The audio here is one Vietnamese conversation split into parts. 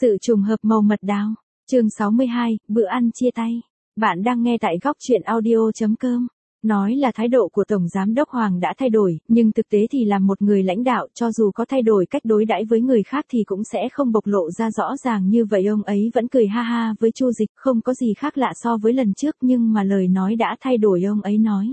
Sự trùng hợp màu mật đào. Chương 62, bữa ăn chia tay. Bạn đang nghe tại góc truyện audio.com. Nói là thái độ của Tổng Giám đốc Hoàng đã thay đổi, nhưng thực tế thì là một người lãnh đạo cho dù có thay đổi cách đối đãi với người khác thì cũng sẽ không bộc lộ ra rõ ràng như vậy. Ông ấy vẫn cười ha ha với Chu Dịch, không có gì khác lạ so với lần trước, nhưng mà lời nói đã thay đổi. Ông ấy nói: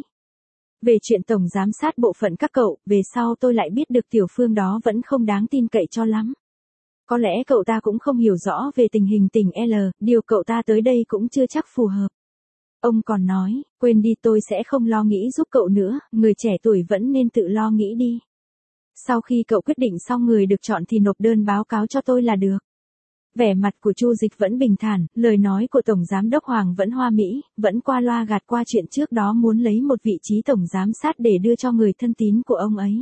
về chuyện Tổng Giám sát bộ phận các cậu, về sau tôi lại biết được Tiểu Phương đó vẫn không đáng tin cậy cho lắm. Có lẽ cậu ta cũng không hiểu rõ về tình hình tỉnh L, điều cậu ta tới đây cũng chưa chắc phù hợp. Ông còn nói: quên đi, tôi sẽ không lo nghĩ giúp cậu nữa, người trẻ tuổi vẫn nên tự lo nghĩ đi. Sau khi cậu quyết định xong người được chọn thì nộp đơn báo cáo cho tôi là được. Vẻ mặt của Chu Dịch vẫn bình thản, lời nói của Tổng Giám đốc Hoàng vẫn hoa mỹ, vẫn qua loa gạt qua chuyện trước đó muốn lấy một vị trí Tổng Giám sát để đưa cho người thân tín của ông ấy.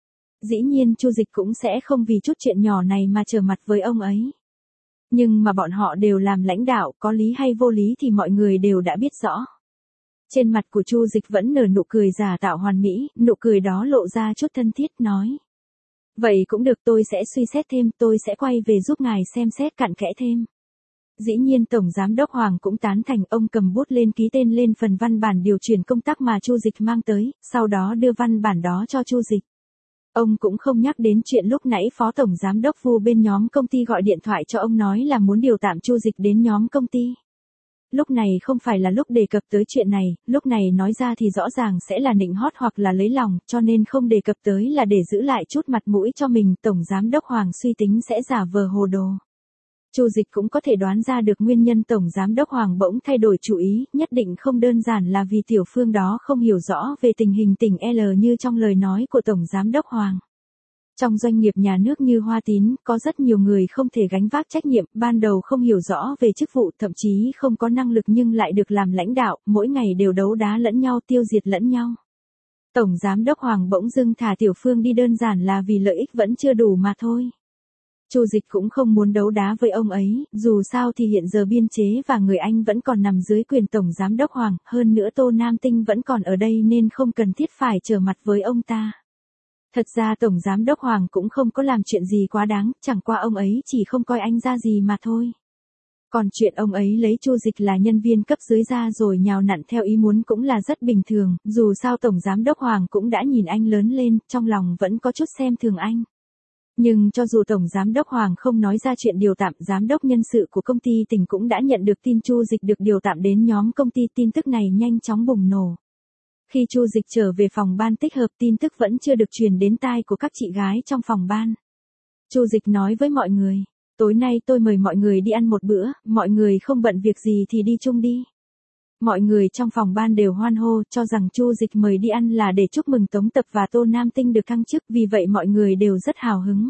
Dĩ nhiên Chu Dịch cũng sẽ không vì chút chuyện nhỏ này mà trở mặt với ông ấy. Nhưng mà bọn họ đều làm lãnh đạo, có lý hay vô lý thì mọi người đều đã biết rõ. Trên mặt của Chu Dịch vẫn nở nụ cười giả tạo hoàn mỹ, nụ cười đó lộ ra chút thân thiết, nói: vậy cũng được, tôi sẽ suy xét thêm, tôi sẽ quay về giúp ngài xem xét cặn kẽ thêm. Dĩ nhiên Tổng Giám đốc Hoàng cũng tán thành, ông cầm bút lên ký tên lên phần văn bản điều chuyển công tác mà Chu Dịch mang tới, sau đó đưa văn bản đó cho Chu Dịch. Ông cũng không nhắc đến chuyện lúc nãy Phó Tổng Giám đốc Vu bên nhóm công ty gọi điện thoại cho ông nói là muốn điều tạm Chu Dịch đến nhóm công ty. Lúc này không phải là lúc đề cập tới chuyện này, lúc này nói ra thì rõ ràng sẽ là nịnh hót hoặc là lấy lòng, cho nên không đề cập tới là để giữ lại chút mặt mũi cho mình. Tổng Giám đốc Hoàng suy tính sẽ giả vờ hồ đồ. Chu Dịch cũng có thể đoán ra được nguyên nhân Tổng Giám đốc Hoàng bỗng thay đổi chủ ý, nhất định không đơn giản là vì Tiểu Phương đó không hiểu rõ về tình hình tỉnh L như trong lời nói của Tổng Giám đốc Hoàng. Trong doanh nghiệp nhà nước như Hoa Tín, có rất nhiều người không thể gánh vác trách nhiệm, ban đầu không hiểu rõ về chức vụ, thậm chí không có năng lực nhưng lại được làm lãnh đạo, mỗi ngày đều đấu đá lẫn nhau, tiêu diệt lẫn nhau. Tổng Giám đốc Hoàng bỗng dưng thả Tiểu Phương đi đơn giản là vì lợi ích vẫn chưa đủ mà thôi. Chu Dịch cũng không muốn đấu đá với ông ấy, dù sao thì hiện giờ biên chế và người Anh vẫn còn nằm dưới quyền Tổng Giám đốc Hoàng, hơn nữa Tô Nam Tinh vẫn còn ở đây nên không cần thiết phải trở mặt với ông ta. Thật ra Tổng Giám đốc Hoàng cũng không có làm chuyện gì quá đáng, chẳng qua ông ấy chỉ không coi anh ra gì mà thôi. Còn chuyện ông ấy lấy Chu Dịch là nhân viên cấp dưới ra rồi nhào nặn theo ý muốn cũng là rất bình thường, dù sao Tổng Giám đốc Hoàng cũng đã nhìn anh lớn lên, trong lòng vẫn có chút xem thường anh. Nhưng cho dù Tổng Giám đốc Hoàng không nói ra chuyện điều tạm, Giám đốc nhân sự của công ty tỉnh cũng đã nhận được tin Chu Dịch được điều tạm đến nhóm công ty, tin tức này nhanh chóng bùng nổ. Khi Chu Dịch trở về phòng ban tích hợp, tin tức vẫn chưa được truyền đến tai của các chị gái trong phòng ban. Chu Dịch nói với mọi người: tối nay tôi mời mọi người đi ăn một bữa, mọi người không bận việc gì thì đi chung đi. Mọi người trong phòng ban đều hoan hô, cho rằng Chu Dịch mời đi ăn là để chúc mừng Tống Tập và Tô Nam Tinh được thăng chức, vì vậy mọi người đều rất hào hứng.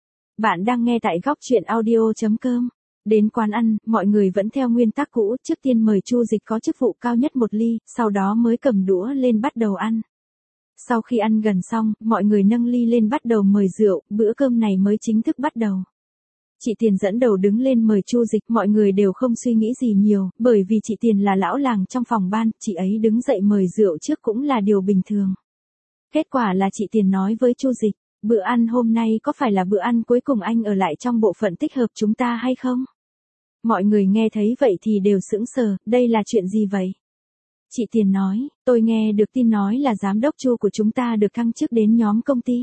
Bạn đang nghe tại góc truyện audio.com. Đến quán ăn, mọi người vẫn theo nguyên tắc cũ, trước tiên mời Chu Dịch có chức vụ cao nhất một ly, sau đó mới cầm đũa lên bắt đầu ăn. Sau khi ăn gần xong, mọi người nâng ly lên bắt đầu mời rượu, bữa cơm này mới chính thức bắt đầu. Chị Tiền dẫn đầu đứng lên mời Chu Dịch, mọi người đều không suy nghĩ gì nhiều, bởi vì chị Tiền là lão làng trong phòng ban, chị ấy đứng dậy mời rượu trước cũng là điều bình thường. Kết quả là chị Tiền nói với Chu Dịch: bữa ăn hôm nay có phải là bữa ăn cuối cùng anh ở lại trong bộ phận tích hợp chúng ta hay không? Mọi người nghe thấy vậy thì đều sững sờ, đây là chuyện gì vậy? Chị Tiền nói: tôi nghe được tin nói là giám đốc Chu của chúng ta được thăng chức đến nhóm công ty.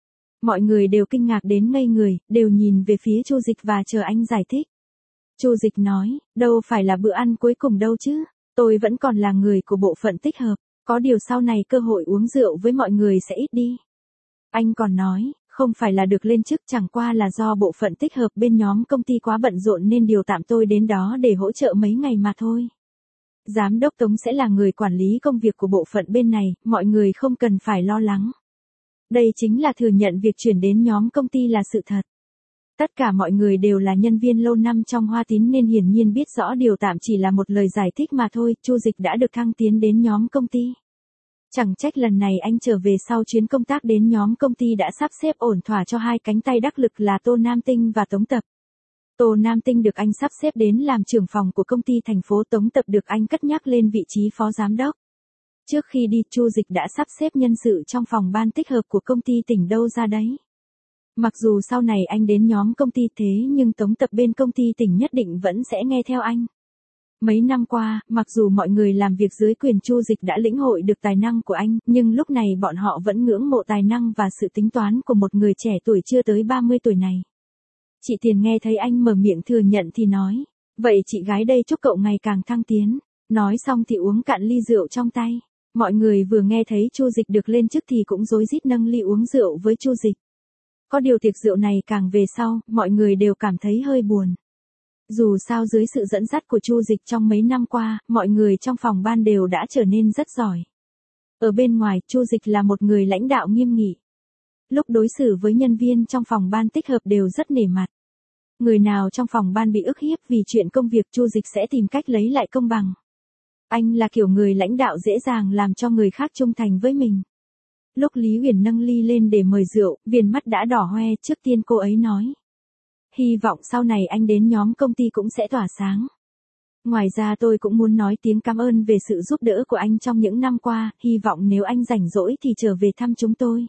Mọi người đều kinh ngạc đến ngây người, đều nhìn về phía Chu Dịch và chờ anh giải thích. Chu Dịch nói: đâu phải là bữa ăn cuối cùng đâu chứ, tôi vẫn còn là người của bộ phận tích hợp, có điều sau này cơ hội uống rượu với mọi người sẽ ít đi. Anh còn nói: không phải là được lên chức, chẳng qua là do bộ phận tích hợp bên nhóm công ty quá bận rộn nên điều tạm tôi đến đó để hỗ trợ mấy ngày mà thôi. Giám đốc Tống sẽ là người quản lý công việc của bộ phận bên này, mọi người không cần phải lo lắng. Đây chính là thừa nhận việc chuyển đến nhóm công ty là sự thật. Tất cả mọi người đều là nhân viên lâu năm trong Hoa Tín nên hiển nhiên biết rõ điều tạm chỉ là một lời giải thích mà thôi. Chu Dịch đã được thăng tiến đến nhóm công ty. Chẳng trách lần này anh trở về sau chuyến công tác đến nhóm công ty đã sắp xếp ổn thỏa cho hai cánh tay đắc lực là Tô Nam Tinh và Tống Tập. Tô Nam Tinh được anh sắp xếp đến làm trưởng phòng của công ty thành phố, Tống Tập được anh cất nhắc lên vị trí phó giám đốc. Trước khi đi, Chu Dịch đã sắp xếp nhân sự trong phòng ban tích hợp của công ty tỉnh đâu ra đấy. Mặc dù sau này anh đến nhóm công ty thế nhưng tống tập bên công ty tỉnh nhất định vẫn sẽ nghe theo anh. Mấy năm qua, mặc dù mọi người làm việc dưới quyền Chu Dịch đã lĩnh hội được tài năng của anh, nhưng lúc này bọn họ vẫn ngưỡng mộ tài năng và sự tính toán của một người trẻ tuổi chưa tới 30 tuổi này. Chị Tiền nghe thấy anh mở miệng thừa nhận thì nói, vậy chị gái đây chúc cậu ngày càng thăng tiến. Nói xong thì uống cạn ly rượu trong tay. Mọi người vừa nghe thấy Chu Dịch được lên chức thì cũng rối rít nâng ly uống rượu với Chu Dịch. Có điều tiệc rượu này càng về sau, mọi người đều cảm thấy hơi buồn. Dù sao dưới sự dẫn dắt của Chu Dịch trong mấy năm qua, mọi người trong phòng ban đều đã trở nên rất giỏi. Ở bên ngoài, Chu Dịch là một người lãnh đạo nghiêm nghị. Lúc đối xử với nhân viên trong phòng ban tích hợp đều rất nể mặt. Người nào trong phòng ban bị ức hiếp vì chuyện công việc Chu Dịch sẽ tìm cách lấy lại công bằng. Anh là kiểu người lãnh đạo dễ dàng làm cho người khác trung thành với mình. Lúc Lý Huyền nâng ly lên để mời rượu, viền mắt đã đỏ hoe, trước tiên cô ấy nói. Hy vọng sau này anh đến nhóm công ty cũng sẽ tỏa sáng. Ngoài ra tôi cũng muốn nói tiếng cảm ơn về sự giúp đỡ của anh trong những năm qua, hy vọng nếu anh rảnh rỗi thì trở về thăm chúng tôi.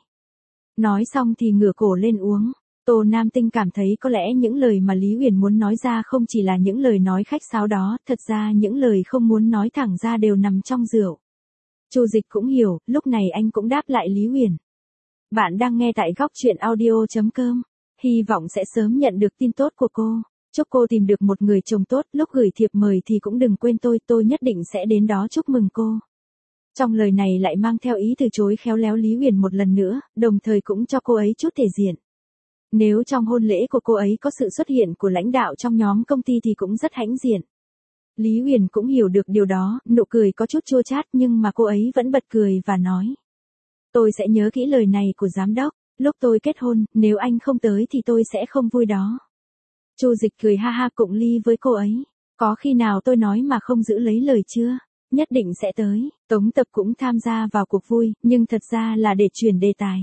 Nói xong thì ngửa cổ lên uống. Tô Nam Tinh cảm thấy có lẽ những lời mà Lý Huyền muốn nói ra không chỉ là những lời nói khách sáo đó, thật ra những lời không muốn nói thẳng ra đều nằm trong rượu. Chu Dịch cũng hiểu, lúc này anh cũng đáp lại Lý Huyền. Bạn đang nghe tại góc truyện audio.com. Hy vọng sẽ sớm nhận được tin tốt của cô. Chúc cô tìm được một người chồng tốt, lúc gửi thiệp mời thì cũng đừng quên tôi nhất định sẽ đến đó chúc mừng cô. Trong lời này lại mang theo ý từ chối khéo léo Lý Huyền một lần nữa, đồng thời cũng cho cô ấy chút thể diện. Nếu trong hôn lễ của cô ấy có sự xuất hiện của lãnh đạo trong nhóm công ty thì cũng rất hãnh diện. Lý Huyền cũng hiểu được điều đó, nụ cười có chút chua chát nhưng mà cô ấy vẫn bật cười và nói. Tôi sẽ nhớ kỹ lời này của giám đốc, lúc tôi kết hôn, nếu anh không tới thì tôi sẽ không vui đó. Chu Dịch cười ha ha cụng ly với cô ấy. Có khi nào tôi nói mà không giữ lấy lời chưa? Nhất định sẽ tới. Tống Tập cũng tham gia vào cuộc vui, nhưng thật ra là để chuyển đề tài.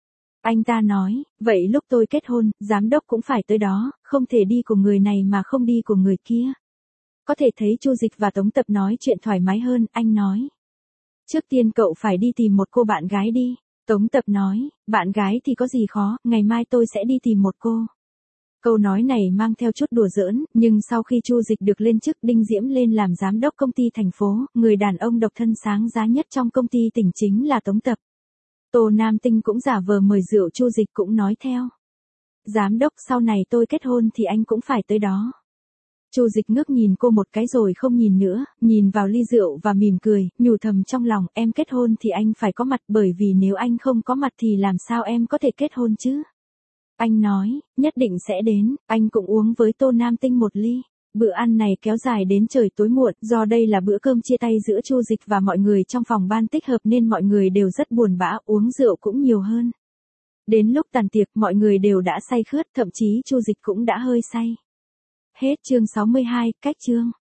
Anh ta nói, vậy lúc tôi kết hôn, giám đốc cũng phải tới đó, không thể đi cùng người này mà không đi cùng người kia. Có thể thấy Chu Dịch và Tống Tập nói chuyện thoải mái hơn, anh nói. Trước tiên cậu phải đi tìm một cô bạn gái đi. Tống Tập nói, bạn gái thì có gì khó, ngày mai tôi sẽ đi tìm một cô. Câu nói này mang theo chút đùa giỡn, nhưng sau khi Chu Dịch được lên chức Đinh Diễm lên làm giám đốc công ty thành phố, người đàn ông độc thân sáng giá nhất trong công ty tỉnh chính là Tống Tập. Tô Nam Tinh cũng giả vờ mời rượu, Chu Dịch cũng nói theo. Giám đốc, sau này tôi kết hôn thì anh cũng phải tới đó. Chu Dịch ngước nhìn cô một cái rồi không nhìn nữa, nhìn vào ly rượu và mỉm cười, nhủ thầm trong lòng, em kết hôn thì anh phải có mặt, bởi vì nếu anh không có mặt thì làm sao em có thể kết hôn chứ? Anh nói, nhất định sẽ đến, anh cũng uống với Tô Nam Tinh một ly. Bữa ăn này kéo dài đến trời tối muộn, do đây là bữa cơm chia tay giữa Chu Dịch và mọi người trong phòng ban tích hợp nên mọi người đều rất buồn bã, uống rượu cũng nhiều hơn. Đến lúc tàn tiệc mọi người đều đã say khướt, thậm chí Chu Dịch cũng đã hơi say. Hết chương 62, cách chương.